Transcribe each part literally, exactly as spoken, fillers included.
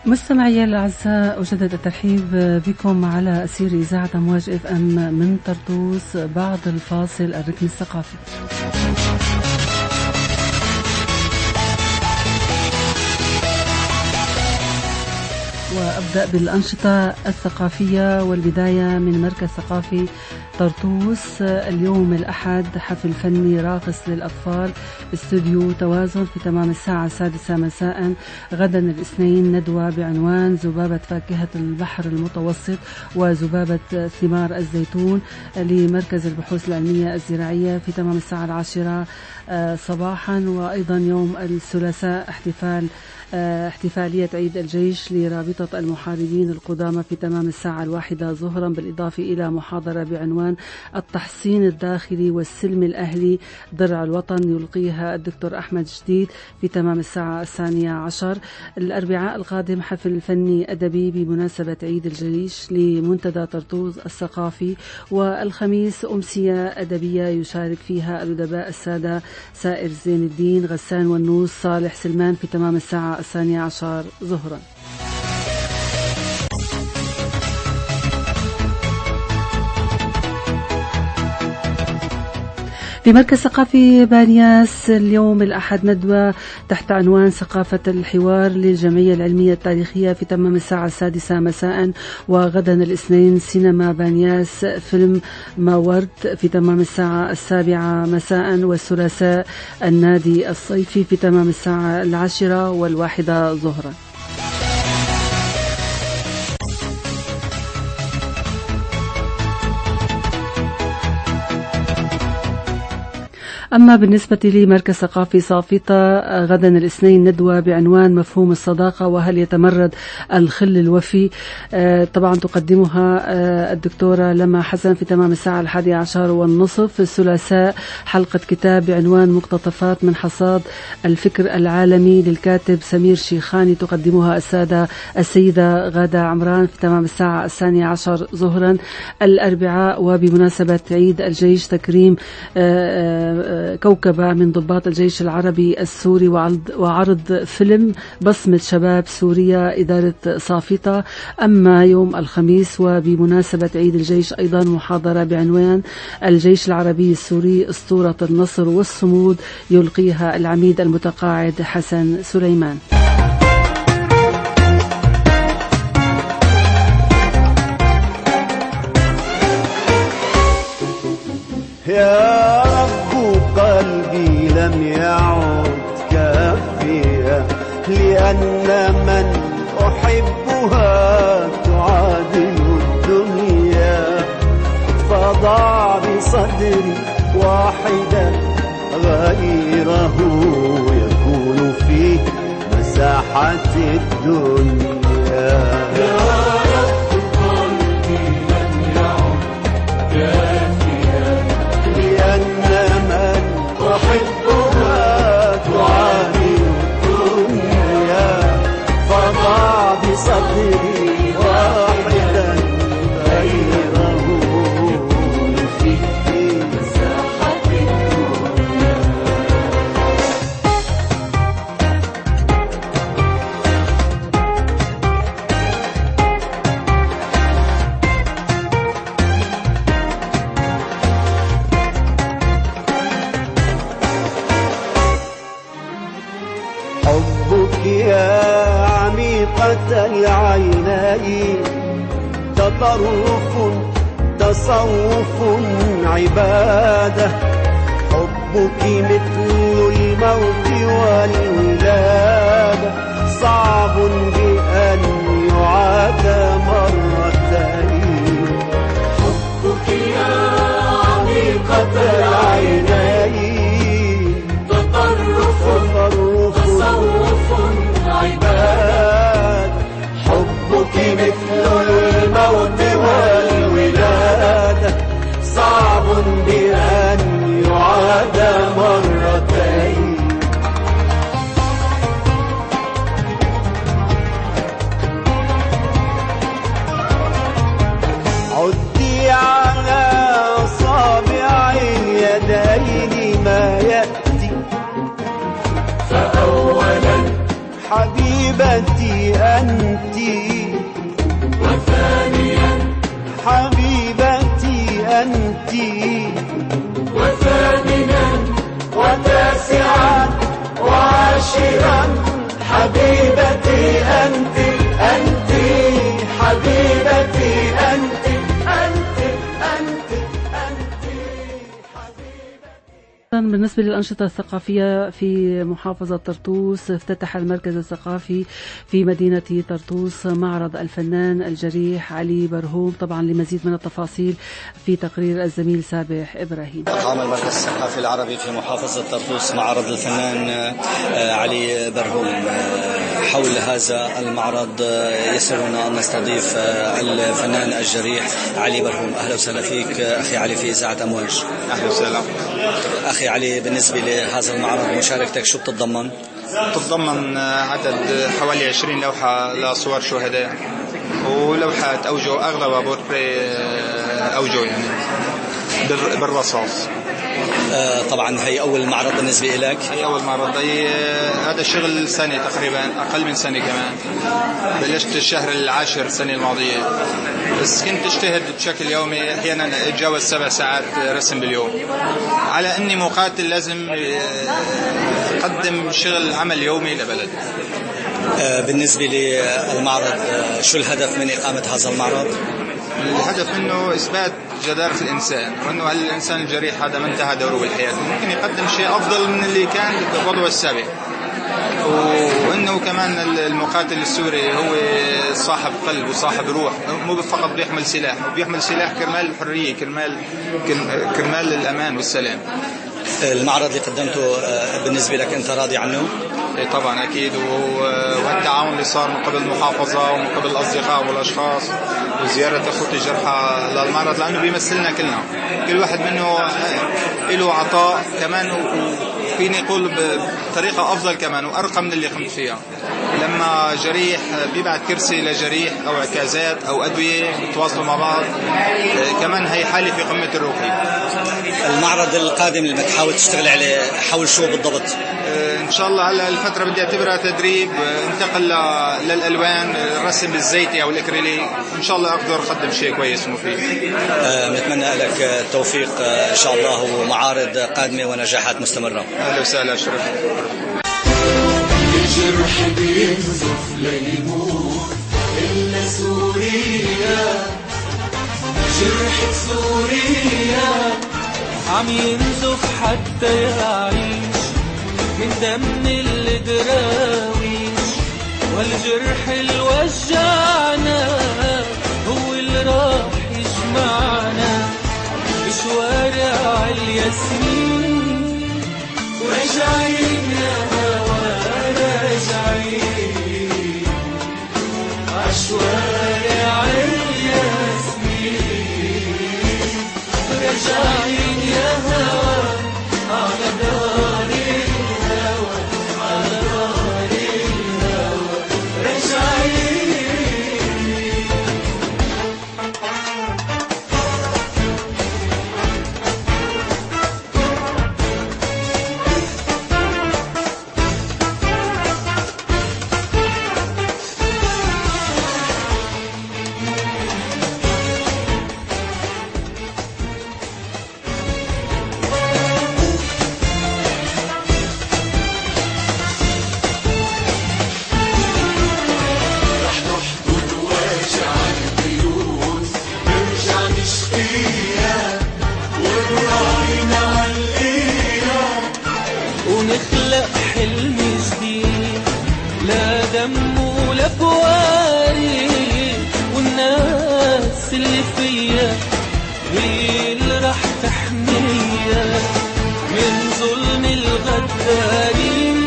مستمعي الأعزاء، أجدد الترحيب بكم على أسير إذاعة أمواج اف ام من طرطوس بعد الفاصل الركن الثقافي. وأبدأ بالأنشطة الثقافية والبداية من مركز ثقافي طرطوس. اليوم الأحد حفل فني راقص للأطفال استوديو توازن في تمام الساعة السادسة مساء. غدا الاثنين ندوة بعنوان ذبابة فاكهة البحر المتوسط وذبابة ثمار الزيتون لمركز البحوث العلمية الزراعية في تمام الساعة العاشرة صباحا. وأيضا يوم الثلاثاء احتفال احتفالية عيد الجيش لرابطة المحاربين القدامى في تمام الساعة الواحدة ظهرا، بالإضافة إلى محاضرة بعنوان التحصين الداخلي والسلم الأهلي درع الوطن يلقيها الدكتور أحمد جديد في تمام الساعة الثانية عشر. الأربعاء القادم حفل فني أدبي بمناسبة عيد الجيش لمنتدى طرطوس الثقافي. والخميس أمسية أدبية يشارك فيها الأدباء السادة سائر زين الدين غسان والنوس صالح سلمان في تمام الساعة الثانية عشر ظهرا. في مركز ثقافي بانياس اليوم الأحد ندوة تحت عنوان ثقافة الحوار للجمعية العلمية التاريخية في تمام الساعة السادسة مساء. وغدا الاثنين سينما بانياس فيلم ما ورد في تمام الساعة السابعة مساء. والثلاثاء النادي الصيفي في تمام الساعة العاشرة والواحدة ظهرا. أما بالنسبة لمركز ثقافي صافطة غدا الاثنين ندوة بعنوان مفهوم الصداقة وهل يتمرد الخل الوفي. طبعا تقدمها الدكتورة لما حسن في تمام الساعة الحادية عشر والنصف. الثلاثاء حلقة كتاب بعنوان مقتطفات من حصاد الفكر العالمي للكاتب سمير شيخاني تقدمها السادة السيدة غادة عمران في تمام الساعة الثانية عشر ظهرا. الأربعاء وبمناسبة عيد الجيش تكريم كوكبة من ضباط الجيش العربي السوري وعرض فيلم بصمة شباب سوريا إدارة صافطة. أما يوم الخميس وبمناسبة عيد الجيش أيضا محاضرة بعنوان الجيش العربي السوري أسطورة النصر والصمود يلقيها العميد المتقاعد حسن سليمان. يا رب قلبي لم يعد كافيا لأن من أحبها تعادل الدنيا، فضع بصدري واحدا غيره يكون في مساحة الدنيا. يا رب قلبي لم يعد كافيا لأن من أحبها تعاني الدنيا، فضع بصدري واحدا غيره يكون في مساحة الدنيا. حبك يا عميقة العينين تطرف تصوف عبادة، حبك مثل الموت والولادة صعب بأن يعاد مرتين. حبك يا عميقة العينين تطرف تصوف عباد، حبك مثل الموت والولادة صعب بأن يعاد مرتين. حبيبتي أنت، وثانيا حبيبتي أنت، وثامنا وتاسعا وعاشرا حبيبتي أنت، أنت حبيبتي أنت، أنت أنت أنت حبيبتي. بالنسبة للأنشطة الثقافية في محافظة طرطوس، افتتح المركز الثقافي في مدينة طرطوس معرض الفنان الجريح علي برهوم. طبعا لمزيد من التفاصيل في تقرير الزميل سابح إبراهيم. أقام المركز الثقافي العربي في محافظة طرطوس معرض الفنان علي برهوم. حول هذا المعرض يسرنا أن نستضيف الفنان الجريح علي برهوم. أهلا وسهلا فيك أخي علي في إذاعة أمواج. أهلا وسهلا أخي علي، بالنسبة لهذا المعرض مشاركتك شو بتتضمن؟ تتضمن عدد حوالي عشرين لوحة لصور شهداء، ولوحة أوجه أغلبها بورتري أوجه يعني بالرصاص. آه طبعا هي أول معرض بالنسبة لك؟ هي أول معرض. هي هذا الشغل سنة تقريبا، أقل من سنة كمان. بلشت الشهر العاشر السنة الماضية، بس كنت اجتهد بشكل يومي، أحيانا اتجاوز سبع ساعات رسم باليوم. على أني مقاتل لازم أقدم شغل عمل يومي لبلد. آه بالنسبة للمعرض، آه شو الهدف من إقامة هذا المعرض؟ الهدف منه إثبات جدارة الإنسان، وأنه الإنسان الجريح هذا ما انتهى دوره بالحياة، ممكن يقدم شيء أفضل من اللي كان بالوضع السابق. وأنه كمان المقاتل السوري هو صاحب قلب وصاحب روح، مو فقط بيحمل سلاح، بيحمل سلاح كرمال الحرية، كرمال كرمال الأمان والسلام. المعرض اللي قدمته بالنسبة لك أنت راضي عنه؟ إيه طبعا أكيد، والتعاون اللي صار من قبل المحافظة ومن قبل الأصدقاء والأشخاص وزيارة أخوتي الجرحى للمعرض، لأنه بيمثلنا كلنا، كل واحد منه له عطاء كمان، وفيني أقول بطريقة أفضل كمان وأرقى من اللي قمت فيها. لما جريح بيبعت كرسي لجريح أو عكازات أو أدوية يتواصلوا مع بعض، كمان هي حالة في قمة الرقي. المعرض القادم اللي بتحاول تشتغل عليه حول شو بالضبط؟ إن شاء الله على الفترة بدي أعتبرها تدريب، انتقل للألوان، الرسم بالزيتي أو الأكريليك. إن شاء الله أقدر أقدم شيء كويس ومفيد. نتمنى لك التوفيق إن شاء الله، ومعارض قادمة ونجاحات مستمرة. أهلا وسهلا، شرف. الجرح بينزف ليموت إلا سوريا، جرح سوريا عم ينزف حتى يعيش من دم الدراويش، والجرح اللي وجعنا هو اللي راح يجمعنا بشوارع الياسمين، وراجعين يا هوا راجعين عشوارع الياسمين، راجعين يا هوا على دار الهوى، على دار الهوى راجعين. ونخلق حلم جديد لا دم ولا بواري، والناس اللي فيها هي اللي راح تحميها من ظلم الغدارين،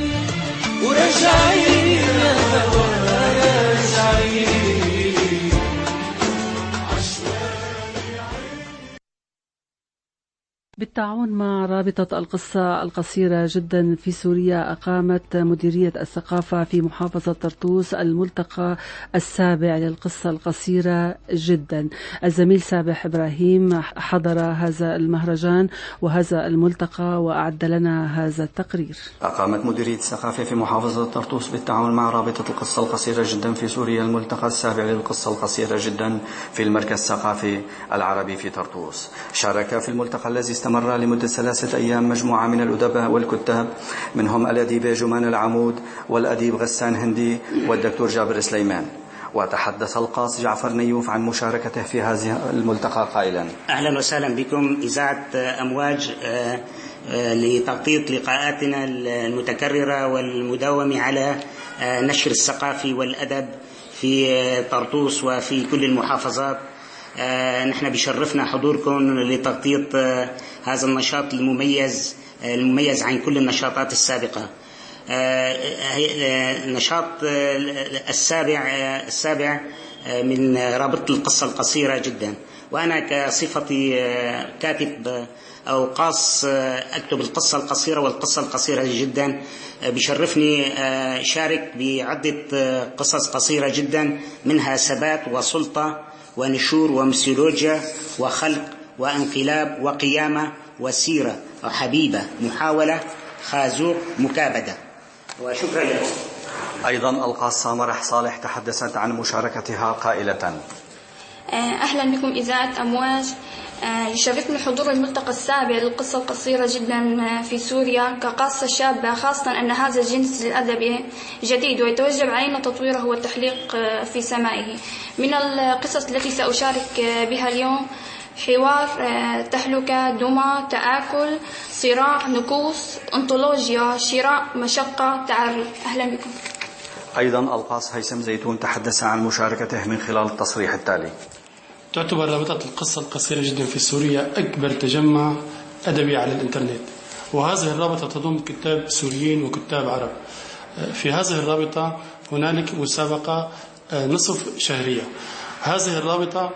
وراجعين يا هوا راجعين. بالتعاون مع رابطة القصة القصيرة جدا في سوريا أقامت مديرية الثقافة في محافظة طرطوس الملتقى السابع للقصة القصيرة جدا. الزميل سابح إبراهيم حضر هذا المهرجان وهذا الملتقى وأعد لنا هذا التقرير. أقامت مديرية الثقافة في محافظة طرطوس بالتعاون مع رابطة القصة القصيرة جدا في سوريا الملتقى السابع للقصة القصيرة جدا في المركز الثقافي العربي في طرطوس. شارك في الملتقى الذي استمر لمدة ثلاثة أيام مجموعة من الأدباء والكتاب، منهم الأديبة جمان العمود والأديب غسان هندي والدكتور جابر سليمان. وتحدث القاص جعفر نيوف عن مشاركته في هذا الملتقى قائلا: أهلا وسهلا بكم إذاعة أمواج لتغطية لقاءاتنا المتكررة والمداومة على نشر الثقافي والأدب في طرطوس وفي كل المحافظات. نحن بشرفنا حضوركم لتغطية هذا النشاط المميز المميز عن كل النشاطات السابقة. نشاط السابع السابع من رابطة القصة القصيرة جدا، وأنا كصفتي كاتب أو قاص أكتب القصة القصيرة والقصة القصيرة جدا، بشرفني شارك بعدة قصص قصيرة جدا، منها ثبات وسلطة ونشور ومسيولوجيا وخلق وانقلاب وقيامة وسيرة وحبيبة محاولة خازوق مكابدة. وشكرا لكم. أيضا القاصة مرح صالح تحدثت عن مشاركتها قائلة: أهلا بكم إذاعة أمواج. يشرفني حضور الملتقى السابع للقصة القصيرة جدا في سوريا كقاصة شابة، خاصة أن هذا الجنس الأدبي جديد ويتوجب علينا تطويره والتحليق في سمائه. من القصص التي سأشارك بها اليوم: حوار، تهلكة، دمى، تآكل، صراع، نكوص، انطولوجيا، شراء، مشقة، تعري. أهلا بكم. أيضا القاص هيثم زيتون تحدث عن مشاركته من خلال التصريح التالي: تعتبر رابطة القصة القصيرة جدا في سوريا أكبر تجمع أدبي على الإنترنت، وهذه الرابطة تضم كتاب سوريين وكتاب عرب. في هذه الرابطة هنالك مسابقة نصف شهرية. هذه الرابطة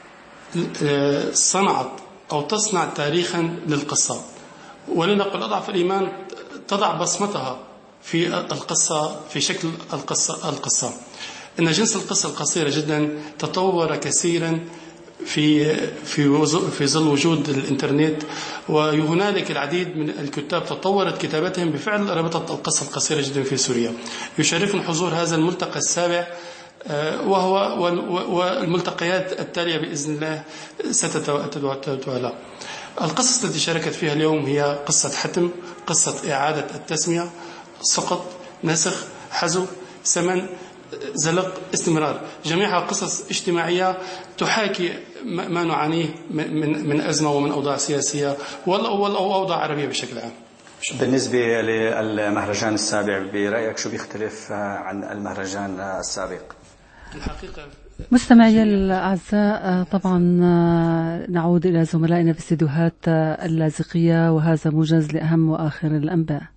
صنعت أو تصنع تاريخا للقصة، ولنقل أضعف الإيمان تضع بصمتها في القصة في شكل القصة القصة إن جنس القصة القصيرة جدا تطور كثيرا في في في ظل وجود الإنترنت، وهنالك العديد من الكتاب تطورت كتابتهم بفعل رابطة القصة القصيرة جدا في سوريا. يشرفنا حضور هذا الملتقى السابع، وهو والملتقيات التالية بإذن الله ستتوالى. القصص التي شاركت فيها اليوم هي قصة حتم، قصة إعادة التسمية، سقط، نسخ، حزو، سمن، زلق، استمرار. جميعها قصص اجتماعية تحاكي ما نعانيه من من أزمة ومن أوضاع سياسية وأوضاع عربية بشكل عام. بالنسبة للمهرجان السابع برأيك شو بيختلف عن المهرجان السابق؟ الحقيقة مستمعي الأعزاء، طبعا نعود إلى زملائنا في استديوهات اللاذقية، وهذا موجز لأهم وآخر الأنباء.